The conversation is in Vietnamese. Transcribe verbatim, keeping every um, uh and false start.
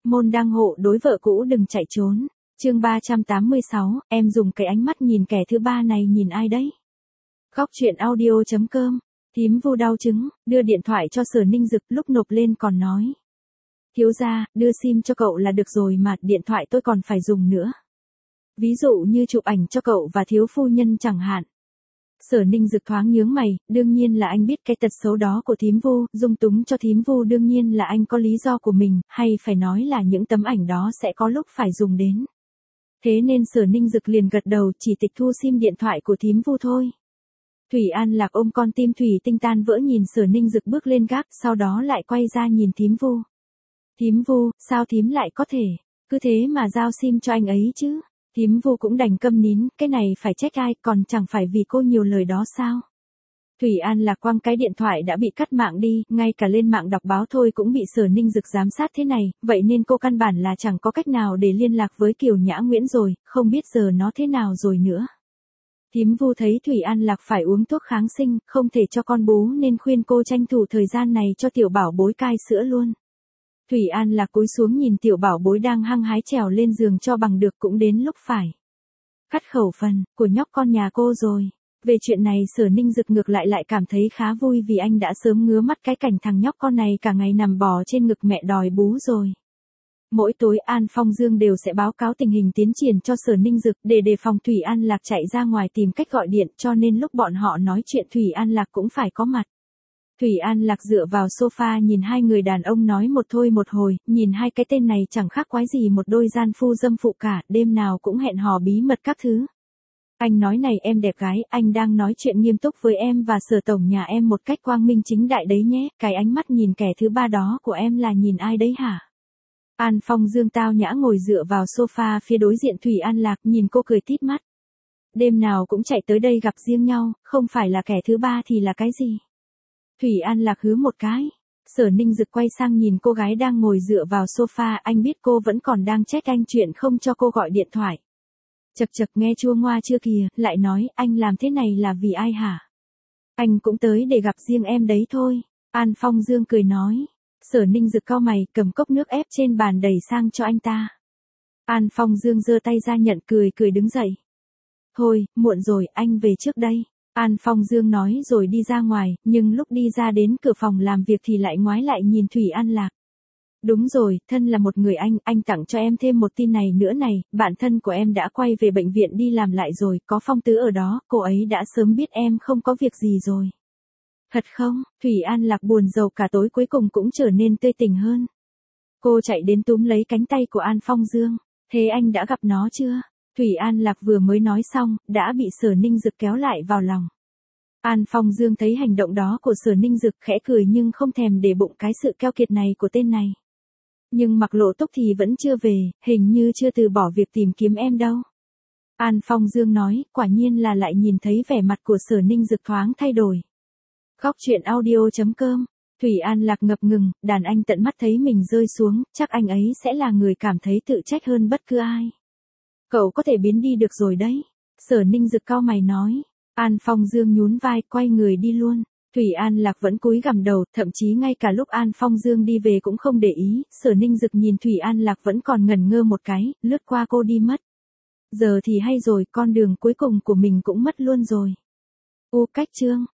môn đăng hộ đối vợ cũ đừng chạy trốn. Chương ba trăm tám mươi sáu, em dùng cái ánh mắt nhìn kẻ thứ ba này nhìn ai đấy? Góc truyện audio chấm com. Thím Vu đau chứng, đưa điện thoại cho Sở Ninh Dực, lúc nộp lên còn nói: thiếu gia, đưa sim cho cậu là được rồi mà, điện thoại tôi còn phải dùng nữa. Ví dụ như chụp ảnh cho cậu và thiếu phu nhân chẳng hạn. Sở Ninh Dực thoáng nhướng mày, đương nhiên là anh biết cái tật xấu đó của thím Vu, dung túng cho thím Vu đương nhiên là anh có lý do của mình, hay phải nói là những tấm ảnh đó sẽ có lúc phải dùng đến. Thế nên Sở Ninh Dực liền gật đầu, chỉ tịch thu sim điện thoại của thím Vu thôi. Thủy An Lạc ôm con tim thủy tinh tan vỡ nhìn Sở Ninh Dực bước lên gác, sau đó lại quay ra nhìn thím Vu. Thím Vu, sao thím lại có thể, cứ thế mà giao sim cho anh ấy chứ? Thím Vu cũng đành câm nín, cái này phải trách ai, còn chẳng phải vì cô nhiều lời đó sao? Thủy An Lạc quăng cái điện thoại đã bị cắt mạng đi, ngay cả lên mạng đọc báo thôi cũng bị Sở Ninh Dực giám sát thế này, vậy nên cô căn bản là chẳng có cách nào để liên lạc với Kiều Nhã Nguyễn rồi, không biết giờ nó thế nào rồi nữa. Thím Vu thấy Thủy An Lạc phải uống thuốc kháng sinh, không thể cho con bú nên khuyên cô tranh thủ thời gian này cho tiểu bảo bối cai sữa luôn. Thủy An Lạc cúi xuống nhìn tiểu bảo bối đang hăng hái trèo lên giường cho bằng được, cũng đến lúc phải cắt khẩu phần của nhóc con nhà cô rồi. Về chuyện này Sở Ninh Dực ngược lại lại cảm thấy khá vui vì anh đã sớm ngứa mắt cái cảnh thằng nhóc con này cả ngày nằm bò trên ngực mẹ đòi bú rồi. Mỗi tối An Phong Dương đều sẽ báo cáo tình hình tiến triển cho Sở Ninh Dực để đề phòng Thủy An Lạc chạy ra ngoài tìm cách gọi điện, cho nên lúc bọn họ nói chuyện Thủy An Lạc cũng phải có mặt. Thủy An Lạc dựa vào sofa nhìn hai người đàn ông nói một thôi một hồi, nhìn hai cái tên này chẳng khác quái gì một đôi gian phu dâm phụ cả, đêm nào cũng hẹn hò bí mật các thứ. Anh nói này em đẹp gái, anh đang nói chuyện nghiêm túc với em và Sở tổng nhà em một cách quang minh chính đại đấy nhé, cái ánh mắt nhìn kẻ thứ ba đó của em là nhìn ai đấy hả? An Phong Dương tao nhã ngồi dựa vào sofa phía đối diện Thủy An Lạc, nhìn cô cười tít mắt. Đêm nào cũng chạy tới đây gặp riêng nhau, không phải là kẻ thứ ba thì là cái gì? Thủy An Lạc hứ một cái. Sở Ninh Dực quay sang nhìn cô gái đang ngồi dựa vào sofa, anh biết cô vẫn còn đang trách anh chuyện không cho cô gọi điện thoại. Chật chật nghe chua ngoa chưa kìa, lại nói anh làm thế này là vì ai hả? Anh cũng tới để gặp riêng em đấy thôi. An Phong Dương cười nói. Sở Ninh Dực cau mày, cầm cốc nước ép trên bàn đẩy sang cho anh ta. An Phong Dương giơ tay ra nhận, cười cười đứng dậy. Thôi, muộn rồi, anh về trước đây. An Phong Dương nói rồi đi ra ngoài, nhưng lúc đi ra đến cửa phòng làm việc thì lại ngoái lại nhìn Thủy An Lạc. Đúng rồi, thân là một người anh, anh tặng cho em thêm một tin này nữa này, bạn thân của em đã quay về bệnh viện đi làm lại rồi, có Phong Tứ ở đó, cô ấy đã sớm biết em không có việc gì rồi. Thật không? Thủy An Lạc buồn rầu cả tối cuối cùng cũng trở nên tươi tỉnh hơn. Cô chạy đến túm lấy cánh tay của An Phong Dương. Thế anh đã gặp nó chưa? Thủy An Lạc vừa mới nói xong, đã bị Sở Ninh Dực kéo lại vào lòng. An Phong Dương thấy hành động đó của Sở Ninh Dực khẽ cười nhưng không thèm để bụng cái sự keo kiệt này của tên này. Nhưng Mạc Lộ Túc thì vẫn chưa về, hình như chưa từ bỏ việc tìm kiếm em đâu. An Phong Dương nói, quả nhiên là lại nhìn thấy vẻ mặt của Sở Ninh Dực thoáng thay đổi. Góc truyện audio chấm com. Thủy An Lạc ngập ngừng, đàn anh tận mắt thấy mình rơi xuống, chắc anh ấy sẽ là người cảm thấy tự trách hơn bất cứ ai. Cậu có thể biến đi được rồi đấy. Sở Ninh Dực cau mày nói. An Phong Dương nhún vai, quay người đi luôn. Thủy An Lạc vẫn cúi gằm đầu, thậm chí ngay cả lúc An Phong Dương đi về cũng không để ý. Sở Ninh Dực nhìn Thủy An Lạc vẫn còn ngẩn ngơ một cái, lướt qua cô đi mất. Giờ thì hay rồi, con đường cuối cùng của mình cũng mất luôn rồi. U cách chương.